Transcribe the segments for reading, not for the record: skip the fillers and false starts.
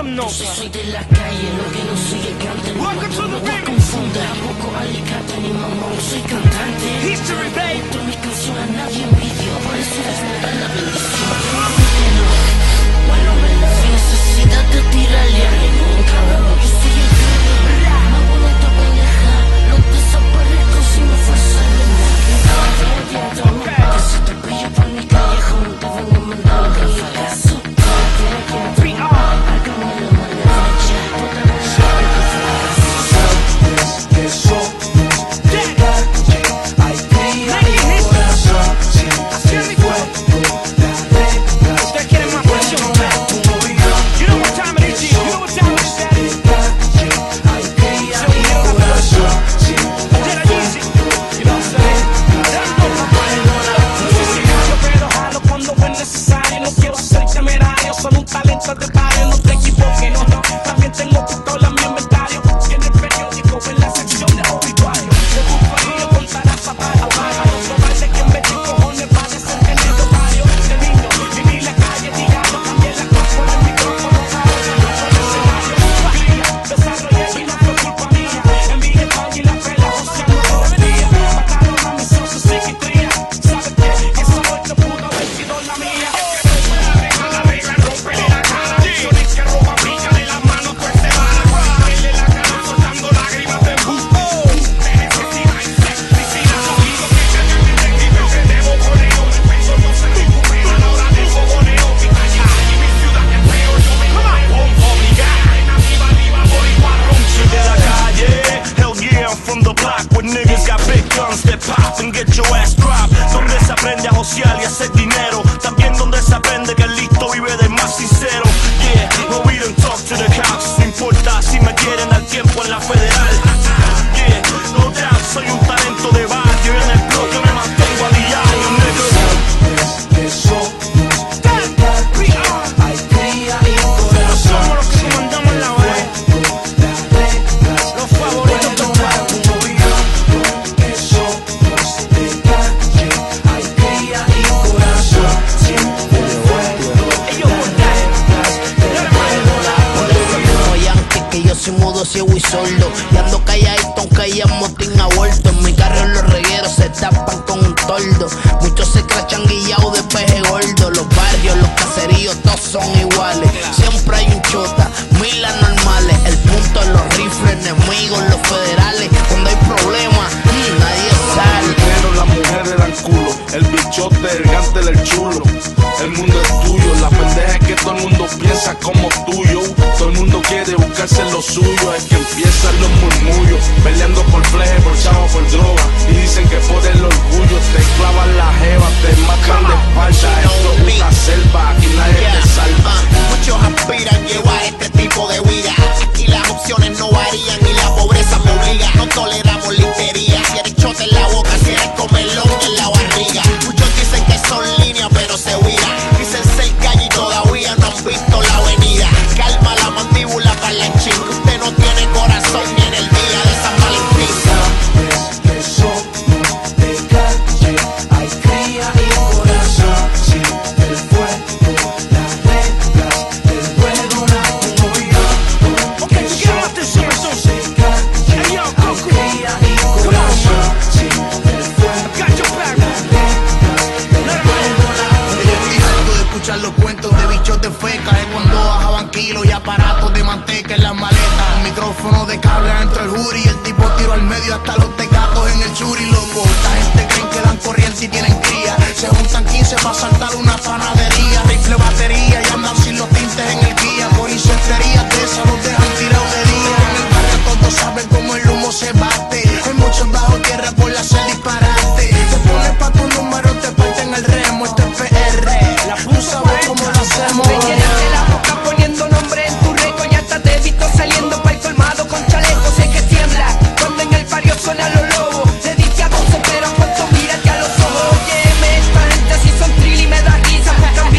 no. Soy de la calle, lo que no soy el cante. No te confundas, tampoco alicate ni mamón, soy cantante. History, babe. Todas mis canciones a nadie envidio, por eso es la bendición. Bueno, sin necesidad de tirarle a ningún cabrón. Yo soy el cabrón, no hago esta pendeja. No desaparezco si me fuerza de nada. Que si te pillo por mi callejón, te van a mandar un rafagazo. No te equivoques, también tengo pistola en mi inventario. Y en el periódico, en la sección de obituario, de tu familia contarás papá a paga. No vale que en vez de cojones parece en el otario. De niño, viví la calle, digamos, también la cosa con el micrófono, caro, en el escenario. Desarrollé y no fue culpa mía. Envié el pan y la pela, joseando todo el día. Mataron a mis socios psiquiatría. ¿Sabes qué? Esa muerte pudo haber sido la mía. Niggas got big guns that pop and get your ass dropped. Donde se aprende a josear y hacer dinero. También donde se aprende que el listo vive del más sincero. Yeah, well we don't talk to the cops. No importa si me quieren al tiempo en la federal. Yeah, no doubt, soy un talento de barrio. Y en el bloque me mantengo a diario, nigga. Hay cría y corazón. Somos los que comandamos la web. Los favoritos del pueblo. Mudo, ciego y sordo, y ando calladito aunque haya motín a vuelto. En mi carro los regueros se tapan con un toldo. Muchos se crachan guillados de peje gordo. Los barrios, los caseríos, todos son iguales. Siempre hay un chota, mil anormales. El punto de los rifles, enemigos, los federales. Cuando hay problemas, nadie sale. Pero las mujeres dan culo, el bichote, el gántel, el chulo. El mundo es tuyo, la pendeja es que todo el mundo piensa como tuyo. Todo el mundo quiere buscarse lo suyo. Es que empiezan los murmullos, peleando por fleje, por chavo, por droga. Y dicen que por el orgullo te clavan la jeva, te matan de espalda. Esto es una selva, aquí nadie te salva. Muchos aspiran llevar este tipo de vida. Aquí las opciones no varían y la pobreza me obliga. No toleramos litería. Si eres chote en la boca, si eres comelón en la barriga. Muchos dicen que son líneas pero se huirán. Dicen ser calle y todavía no han visto la avenida. Calma la mandíbula para la ching. Usted no tiene corazón ni en el día de San Valentín. Sabes que somos de calle. Hay cría y corazón. Si el fuego, las reglas del juego la pongo yo. Okay, you get out this shit soon. Hey yo, Goku. Come on, man. Si el fuego, I got your back. De escuchar los cuentos de bichos de feca, es cuando bajaban kilos y aparatos de manteca en las maletas. El micrófono de cable dentro del jury, el tipo tiro al medio hasta los tecatos en el churi, loco. Esta gente creen que dan corriente y tienen cría. Se juntan 15 para saltar una panadería. Rifle, batería y andan sin los tintes en el guía. Por incentería de esas los dejan tirados de día. En el barrio todos saben cómo el humo se bate. Hay muchos bajo tierra por hacer disparate. Te pones pa' tu número, te parten el remo. Esto es PR, la pusa como lo hacemos. Me llenaste la boca poniendo nombre en tu récord. Ya hasta te he visto saliendo pa'l colmado con chalecos. Sé que tiembla cuando en el barrio suenan los lobos. Le dije a 12 pero cuánto mírate a los ojos. Óyeme, esta gente así son trill y me da risa. Buscan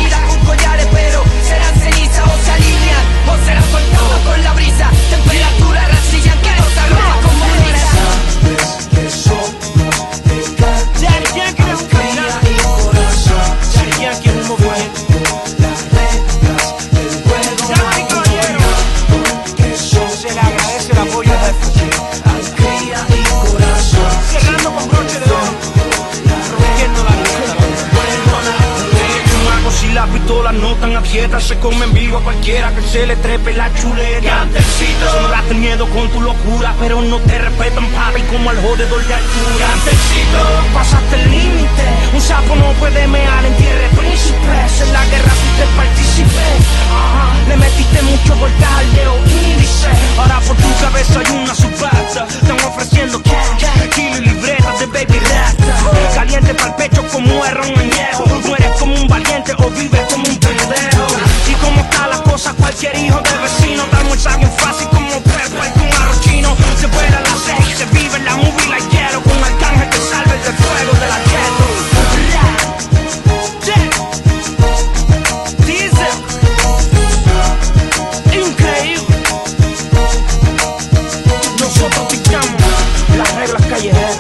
las pistolas no tan abiertas, se comen vivo a cualquiera que se le trepe la chuleta. Gangstercito, sembraste miedo con tu locura, pero no te respetan, papi, como al jodedor de altura. Gangstercito, pasaste el límite, un sapo no puede mear en tierra de príncipes. En la guerra tú te participé, le metiste mucho voltaje al dedo índice. Ahora por tu cabeza hay una subasta, están ofreciendo cash, kilo y libretas de baby rasta. Caliente pa'l pecho como es ron añejo, mueres como un valiente o vives como un pendejo. Y como está la cosa, cualquier hijo de vecino te almuerza bien fácil como Pepa y con arroz chino. Se vuela la 6, se vive en la movie la hielo, con Arcángel que salve del fuego de la ghetto. Diesel, increíble. Nosotros dictamos las reglas callejeras,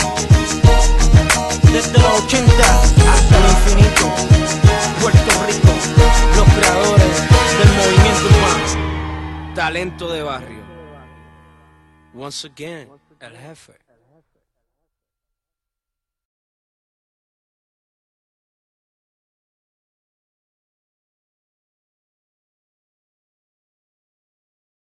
desde los 80 hasta el infinito. Puerto Rico, los creadores del movimiento urbano. Talento de barrio. Once again, el jefe.